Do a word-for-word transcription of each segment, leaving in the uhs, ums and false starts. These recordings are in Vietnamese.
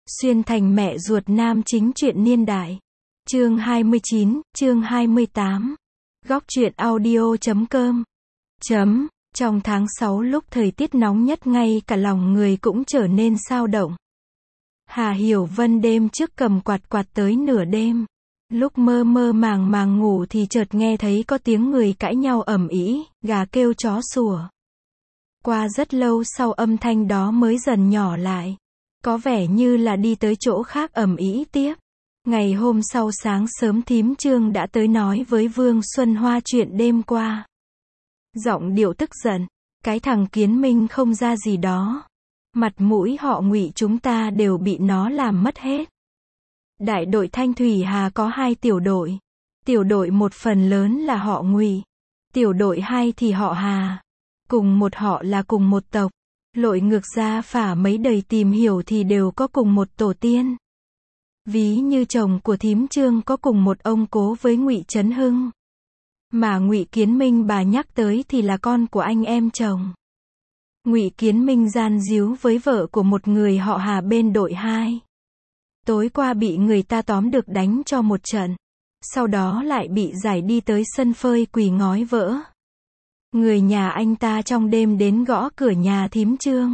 Xuyên thành mẹ ruột nam chính truyện niên đại. Chương hai mươi chín, chương hai mươi tám. Góc truyện audio chấm com. Chấm, trong tháng sáu lúc thời tiết nóng nhất ngay cả lòng người cũng trở nên xao động. Hà Hiểu Vân đêm trước cầm quạt quạt tới nửa đêm. Lúc mơ mơ màng màng ngủ thì chợt nghe thấy có tiếng người cãi nhau ầm ĩ, gà kêu chó sủa. Qua rất lâu sau âm thanh đó mới dần nhỏ lại. Có vẻ như là đi tới chỗ khác ầm ĩ tiếp. Ngày hôm sau sáng sớm thím Trương đã tới nói với Vương Xuân Hoa chuyện đêm qua. Giọng điệu tức giận, cái thằng Kiến Minh không ra gì đó. Mặt mũi họ Ngụy chúng ta đều bị nó làm mất hết. Đại đội Thanh Thủy Hà có hai tiểu đội. Tiểu đội một phần lớn là họ Ngụy. Tiểu đội hai thì họ Hà. Cùng một họ là cùng một tộc. Lội ngược ra phả mấy đời tìm hiểu thì đều có cùng một tổ tiên. Ví như chồng của thím Trương có cùng một ông cố với Ngụy Trấn Hưng. Mà Ngụy Kiến Minh bà nhắc tới thì là con của anh em chồng. Ngụy Kiến Minh gian díu với vợ của một người họ Hà bên đội hai. Tối qua bị người ta tóm được đánh cho một trận. Sau đó lại bị giải đi tới sân phơi quỳ ngói vỡ. Người nhà anh ta trong đêm đến gõ cửa nhà thím Trương.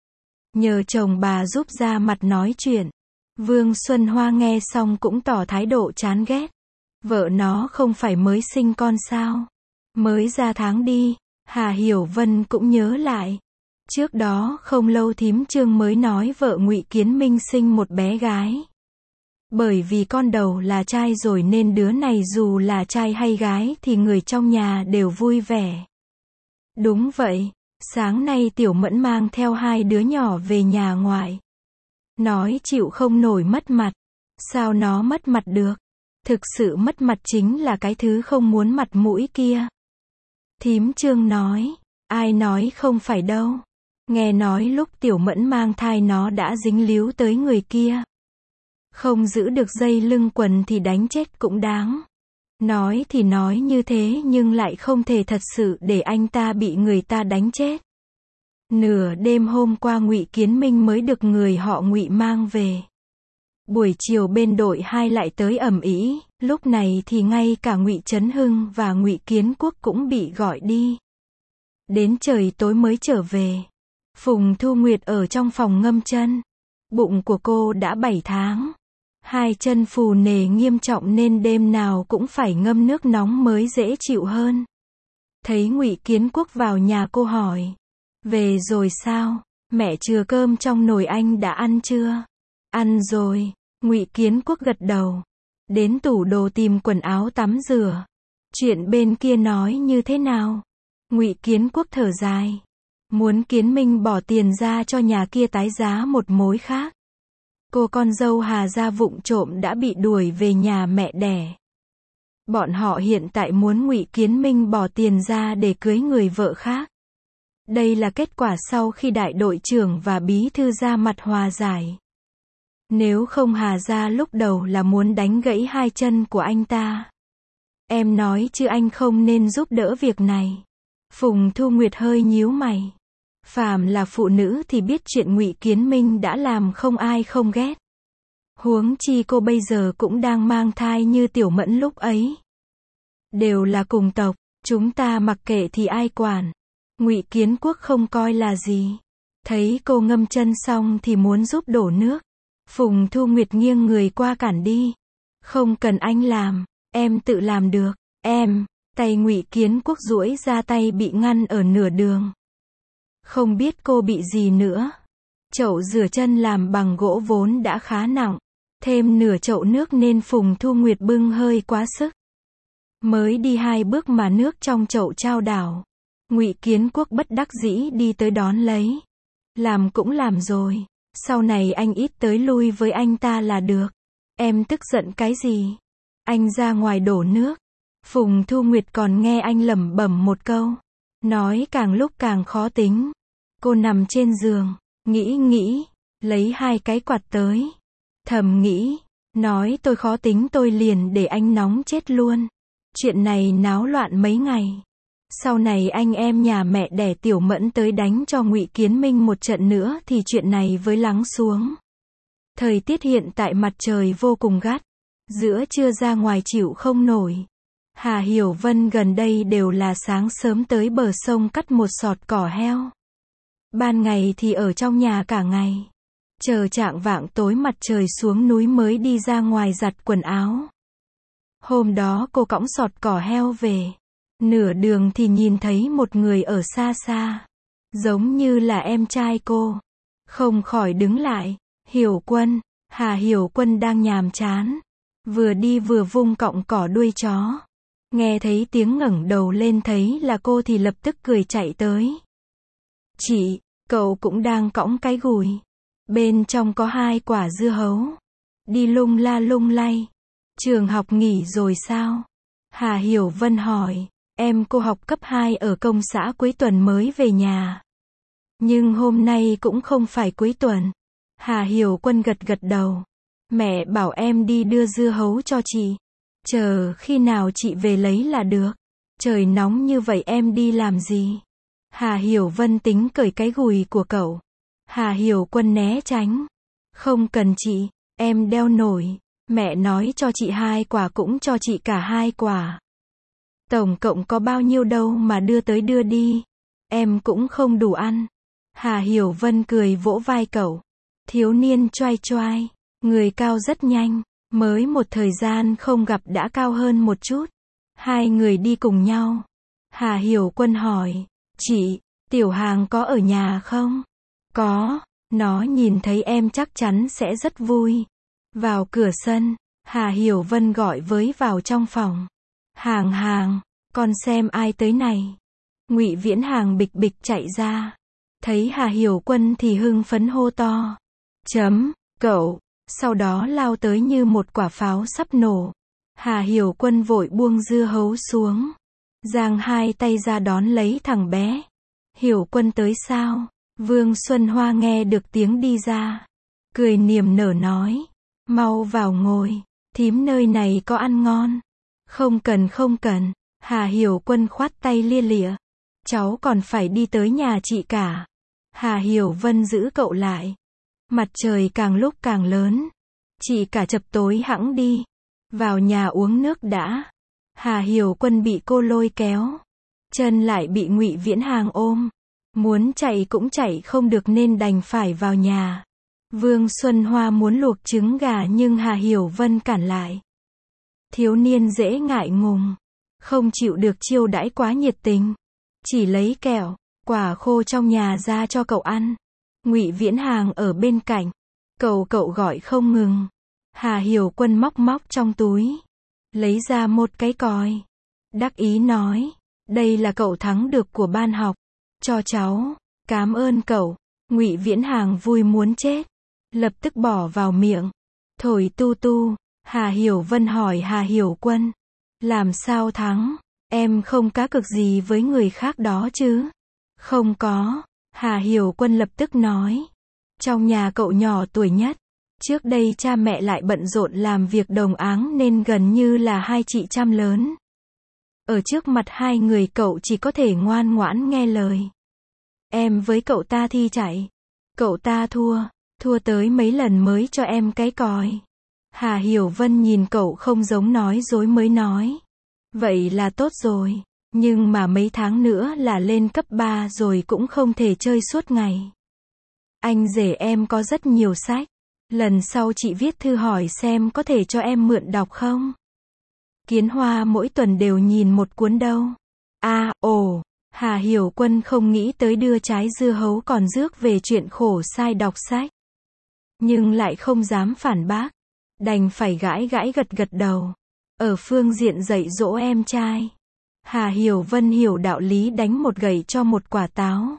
Nhờ chồng bà giúp ra mặt nói chuyện. Vương Xuân Hoa nghe xong cũng tỏ thái độ chán ghét. Vợ nó không phải mới sinh con sao? Mới ra tháng đi. Hà Hiểu Vân cũng nhớ lại. Trước đó không lâu thím Trương mới nói vợ Ngụy Kiến Minh sinh một bé gái. Bởi vì con đầu là trai rồi nên đứa này dù là trai hay gái thì người trong nhà đều vui vẻ. Đúng vậy, sáng nay Tiểu Mẫn mang theo hai đứa nhỏ về nhà ngoại. Nói chịu không nổi mất mặt. Sao nó mất mặt được? Thực sự mất mặt chính là cái thứ không muốn mặt mũi kia. Thím Trương nói, ai nói không phải đâu. Nghe nói lúc Tiểu Mẫn mang thai nó đã dính líu tới người kia. Không giữ được dây lưng quần thì đánh chết cũng đáng. Nói thì nói như thế nhưng lại không thể thật sự để anh ta bị người ta đánh chết. Nửa đêm hôm qua Ngụy Kiến Minh mới được người họ Ngụy mang về. Buổi chiều bên đội hai lại tới ầm ĩ, lúc này thì ngay cả Ngụy Trấn Hưng và Ngụy Kiến Quốc cũng bị gọi đi. Đến trời tối mới trở về. Phùng Thu Nguyệt ở trong phòng ngâm chân. Bụng của cô đã bảy tháng. Hai chân phù nề nghiêm trọng nên đêm nào cũng phải ngâm nước nóng mới dễ chịu hơn. Thấy Ngụy Kiến Quốc vào nhà cô hỏi. Về rồi sao? Mẹ chừa cơm trong nồi anh đã ăn chưa? Ăn rồi. Ngụy Kiến Quốc gật đầu. Đến tủ đồ tìm quần áo tắm rửa. Chuyện bên kia nói như thế nào? Ngụy Kiến Quốc thở dài. Muốn Kiến Minh bỏ tiền ra cho nhà kia tái giá một mối khác. Cô con dâu Hà gia vụng trộm đã bị đuổi về nhà mẹ đẻ. Bọn họ hiện tại muốn Ngụy Kiến Minh bỏ tiền ra để cưới người vợ khác. Đây là kết quả sau khi đại đội trưởng và bí thư ra mặt hòa giải. Nếu không Hà gia lúc đầu là muốn đánh gãy hai chân của anh ta. Em nói chứ anh không nên giúp đỡ việc này. Phùng Thu Nguyệt hơi nhíu mày. Phàm là phụ nữ thì biết chuyện Ngụy Kiến Minh đã làm không ai không ghét. Huống chi cô bây giờ cũng đang mang thai như Tiểu Mẫn lúc ấy. Đều là cùng tộc, chúng ta mặc kệ thì ai quản. Ngụy Kiến Quốc không coi là gì. Thấy cô ngâm chân xong thì muốn giúp đổ nước. Phùng Thu Nguyệt nghiêng người qua cản đi. Không cần anh làm, em tự làm được. Em, tay Ngụy Kiến Quốc duỗi ra tay bị ngăn ở nửa đường. Không biết cô bị gì nữa. Chậu rửa chân làm bằng gỗ vốn đã khá nặng. Thêm nửa chậu nước nên Phùng Thu Nguyệt bưng hơi quá sức. Mới đi hai bước mà nước trong chậu trao đảo. Ngụy Kiến Quốc bất đắc dĩ đi tới đón lấy. Làm cũng làm rồi. Sau này anh ít tới lui với anh ta là được. Em tức giận cái gì? Anh ra ngoài đổ nước. Phùng Thu Nguyệt còn nghe anh lẩm bẩm một câu. Nói càng lúc càng khó tính. Cô nằm trên giường. Nghĩ nghĩ. Lấy hai cái quạt tới. Thầm nghĩ. Nói tôi khó tính tôi liền để anh nóng chết luôn. Chuyện này náo loạn mấy ngày. Sau này anh em nhà mẹ đẻ Tiểu Mẫn tới đánh cho Ngụy Kiến Minh một trận nữa thì chuyện này với lắng xuống. Thời tiết hiện tại mặt trời vô cùng gắt. Giữa trưa ra ngoài chịu không nổi. Hà Hiểu Vân gần đây đều là sáng sớm tới bờ sông cắt một sọt cỏ heo. Ban ngày thì ở trong nhà cả ngày. Chờ chạng vạng tối mặt trời xuống núi mới đi ra ngoài giặt quần áo. Hôm đó cô cõng sọt cỏ heo về. Nửa đường thì nhìn thấy một người ở xa xa. Giống như là em trai cô. Không khỏi đứng lại. Hiểu Quân. Hà Hiểu Quân đang nhàm chán. Vừa đi vừa vung cọng cỏ đuôi chó. Nghe thấy tiếng ngẩng đầu lên thấy là cô thì lập tức cười chạy tới. Chị, cậu cũng đang cõng cái gùi. Bên trong có hai quả dưa hấu. Đi lung la lung lay. Trường học nghỉ rồi sao? Hà Hiểu Vân hỏi. Em cô học cấp hai ở công xã cuối tuần mới về nhà. Nhưng hôm nay cũng không phải cuối tuần. Hà Hiểu Quân gật gật đầu. Mẹ bảo em đi đưa dưa hấu cho chị. Chờ khi nào chị về lấy là được. Trời nóng như vậy em đi làm gì? Hà Hiểu Vân tính cởi cái gùi của cậu. Hà Hiểu Quân né tránh. Không cần chị, em đeo nổi. Mẹ nói cho chị hai quả cũng cho chị cả hai quả. Tổng cộng có bao nhiêu đâu mà đưa tới đưa đi. Em cũng không đủ ăn. Hà Hiểu Vân cười vỗ vai cậu. Thiếu niên choai choai. Người cao rất nhanh. Mới một thời gian không gặp đã cao hơn một chút. Hai người đi cùng nhau. Hà Hiểu Quân hỏi. Chị, Tiểu Hàng có ở nhà không? Có. Nó nhìn thấy em chắc chắn sẽ rất vui. Vào cửa sân. Hà Hiểu Vân gọi với vào trong phòng. Hàng Hàng, con xem ai tới này. Ngụy Viễn Hàng bịch bịch chạy ra. Thấy Hà Hiểu Quân thì hưng phấn hô to. Chấm, cậu. Sau đó lao tới như một quả pháo sắp nổ. Hà Hiểu Quân vội buông dưa hấu xuống. Giang hai tay ra đón lấy thằng bé. Hiểu Quân tới sao? Vương Xuân Hoa nghe được tiếng đi ra. Cười niềm nở nói. Mau vào ngồi. Thím nơi này có ăn ngon. Không cần không cần. Hà Hiểu Quân khoát tay lia lịa. Cháu còn phải đi tới nhà chị cả. Hà Hiểu Vân giữ cậu lại. Mặt trời càng lúc càng lớn. Chị cả chập tối hẵng đi. Vào nhà uống nước đã. Hà Hiểu Quân bị cô lôi kéo. Chân lại bị Ngụy Viễn Hàng ôm. Muốn chạy cũng chạy không được nên đành phải vào nhà. Vương Xuân Hoa muốn luộc trứng gà nhưng Hà Hiểu Vân cản lại. Thiếu niên dễ ngại ngùng. Không chịu được chiêu đãi quá nhiệt tình. Chỉ lấy kẹo, quả khô trong nhà ra cho cậu ăn. Ngụy Viễn Hàng ở bên cạnh. Cậu cậu gọi không ngừng. Hà Hiểu Quân móc móc trong túi. Lấy ra một cái còi. Đắc ý nói. Đây là cậu thắng được của ban học. Cho cháu. Cám ơn cậu. Ngụy Viễn Hàng vui muốn chết. Lập tức bỏ vào miệng. Thổi tu tu. Hà Hiểu Vân hỏi Hà Hiểu Quân. Làm sao thắng? Em không cá cược gì với người khác đó chứ? Không có. Hà Hiểu Quân lập tức nói. Trong nhà cậu nhỏ tuổi nhất. Trước đây cha mẹ lại bận rộn làm việc đồng áng nên gần như là hai chị chăm lớn. Ở trước mặt hai người cậu chỉ có thể ngoan ngoãn nghe lời. Em với cậu ta thi chạy. Cậu ta thua. Thua tới mấy lần mới cho em cái còi. Hà Hiểu Vân nhìn cậu không giống nói dối mới nói. Vậy là tốt rồi. Nhưng mà mấy tháng nữa là lên cấp ba rồi cũng không thể chơi suốt ngày. Anh rể em có rất nhiều sách. Lần sau chị viết thư hỏi xem có thể cho em mượn đọc không? Kiến Hoa mỗi tuần đều nhìn một cuốn đâu. À, ồ, Hà Hiểu Quân không nghĩ tới đưa trái dưa hấu còn rước về chuyện khổ sai đọc sách. Nhưng lại không dám phản bác. Đành phải gãi gãi gật gật đầu. Ở phương diện dạy dỗ em trai. Hà Hiểu Vân hiểu đạo lý đánh một gậy cho một quả táo.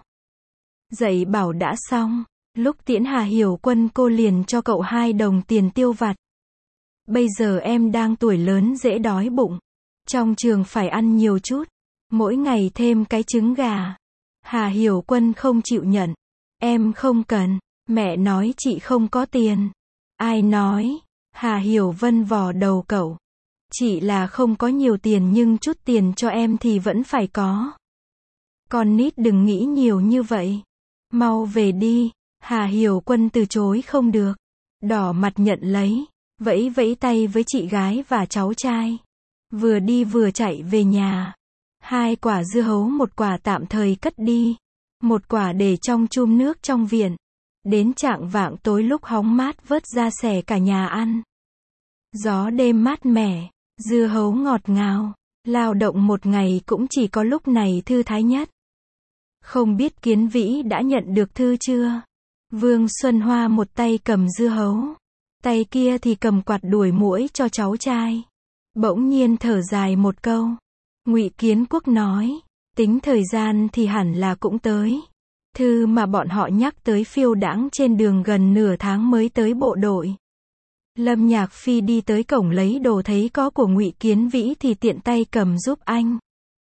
Dạy bảo đã xong. Lúc tiễn Hà Hiểu Quân cô liền cho cậu hai đồng tiền tiêu vặt. Bây giờ em đang tuổi lớn dễ đói bụng. Trong trường phải ăn nhiều chút. Mỗi ngày thêm cái trứng gà. Hà Hiểu Quân không chịu nhận. Em không cần. Mẹ nói chị không có tiền. Ai nói? Hà Hiểu Vân vò đầu cậu. Chị là không có nhiều tiền nhưng chút tiền cho em thì vẫn phải có. Con nít đừng nghĩ nhiều như vậy. Mau về đi. Hà Hiểu Quân từ chối không được. đỏ mặt nhận lấy, vẫy vẫy tay với chị gái và cháu trai. Vừa đi vừa chạy về nhà. Hai quả dưa hấu, một quả tạm thời cất đi, một quả để trong chum nước trong viện. Đến chạng vạng tối lúc hóng mát vớt ra xẻ cả nhà ăn. Gió đêm mát mẻ, dưa hấu ngọt ngào, lao động một ngày cũng chỉ có lúc này thư thái nhất. Không biết Kiến Vĩ đã nhận được thư chưa? Vương Xuân Hoa một tay cầm dưa hấu, tay kia thì cầm quạt đuổi muỗi cho cháu trai. Bỗng nhiên thở dài một câu. Ngụy Kiến Quốc nói, tính thời gian thì hẳn là cũng tới. Thư mà bọn họ nhắc tới phiêu đãng trên đường gần nửa tháng mới tới bộ đội. Lâm Nhạc Phi đi tới cổng lấy đồ thấy có của Ngụy Kiến Vĩ thì tiện tay cầm giúp anh.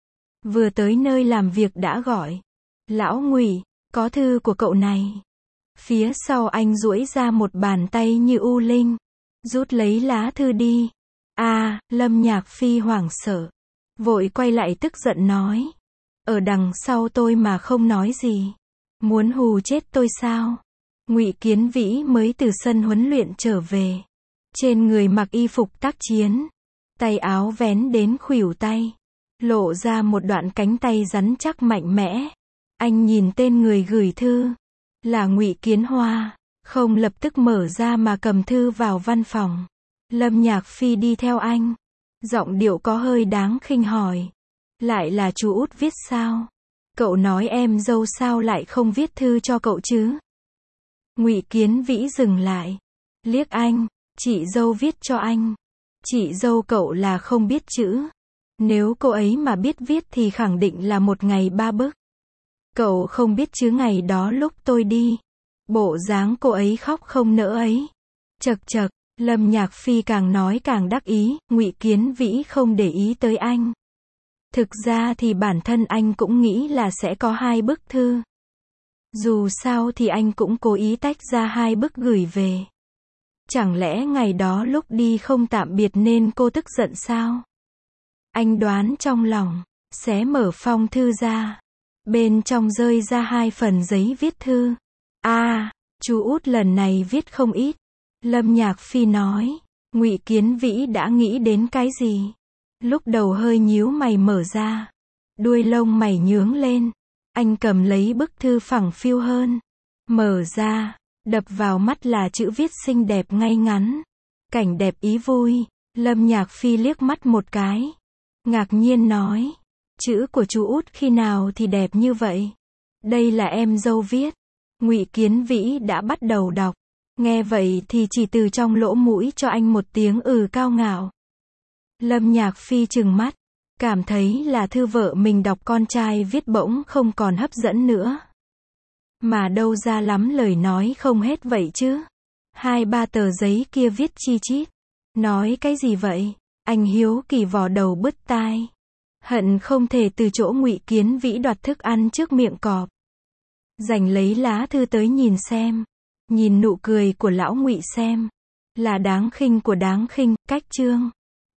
Vừa tới nơi làm việc đã gọi. Lão Ngụy, có thư của cậu này. Phía sau anh duỗi ra một bàn tay như u linh. Rút lấy lá thư đi. À, Lâm Nhạc Phi hoảng sợ. Vội quay lại tức giận nói. Ở đằng sau tôi mà không nói gì. Muốn hù chết tôi sao? Ngụy Kiến Vĩ mới từ sân huấn luyện trở về. Trên người mặc y phục tác chiến. Tay áo vén đến khuỷu tay. Lộ ra một đoạn cánh tay rắn chắc mạnh mẽ. Anh nhìn tên người gửi thư. Là Ngụy Kiến Hoa. Không lập tức mở ra mà cầm thư vào văn phòng. Lâm Nhạc Phi đi theo anh. Giọng điệu có hơi đáng khinh hỏi. Lại là chú út viết sao? Cậu nói em dâu sao lại không viết thư cho cậu chứ? Ngụy Kiến Vĩ dừng lại. Liếc anh. Chị dâu viết cho anh. Chị dâu cậu là không biết chữ. Nếu cô ấy mà biết viết thì khẳng định là một ngày ba bức. Cậu không biết chứ ngày đó lúc tôi đi. Bộ dáng cô ấy khóc không nỡ ấy. Chật chật, Lâm Nhạc Phi càng nói càng đắc ý, Ngụy Kiến Vĩ không để ý tới anh. Thực ra thì bản thân anh cũng nghĩ là sẽ có hai bức thư. Dù sao thì anh cũng cố ý tách ra hai bức gửi về. Chẳng lẽ ngày đó lúc đi không tạm biệt nên cô tức giận sao? Anh đoán trong lòng, xé mở phong thư ra. Bên trong rơi ra hai phần giấy viết thư. À, chú út lần này viết không ít. Lâm Nhạc Phi nói. Ngụy Kiến Vĩ đã nghĩ đến cái gì? Lúc đầu hơi nhíu mày mở ra. Đuôi lông mày nhướng lên. Anh cầm lấy bức thư phẳng phiu hơn. Mở ra. Đập vào mắt là chữ viết xinh đẹp ngay ngắn. Cảnh đẹp ý vui. Lâm Nhạc Phi liếc mắt một cái. Ngạc nhiên nói. Chữ của chú út khi nào thì đẹp như vậy? Đây là em dâu viết. Ngụy Kiến Vĩ đã bắt đầu đọc. Nghe vậy thì chỉ từ trong lỗ mũi cho anh một tiếng ừ cao ngạo. Lâm Nhạc Phi trừng mắt. Cảm thấy là thư vợ mình đọc con trai viết bỗng không còn hấp dẫn nữa. Mà đâu ra lắm lời nói không hết vậy chứ. Hai ba tờ giấy kia viết chi chít. Nói cái gì vậy? Anh hiếu kỳ vò đầu bứt tai. Hận không thể từ chỗ Ngụy Kiến Vĩ đoạt thức ăn trước miệng cọp. Giành lấy lá thư tới nhìn xem. Nhìn nụ cười của lão Ngụy xem. Là đáng khinh của đáng khinh, cách chương.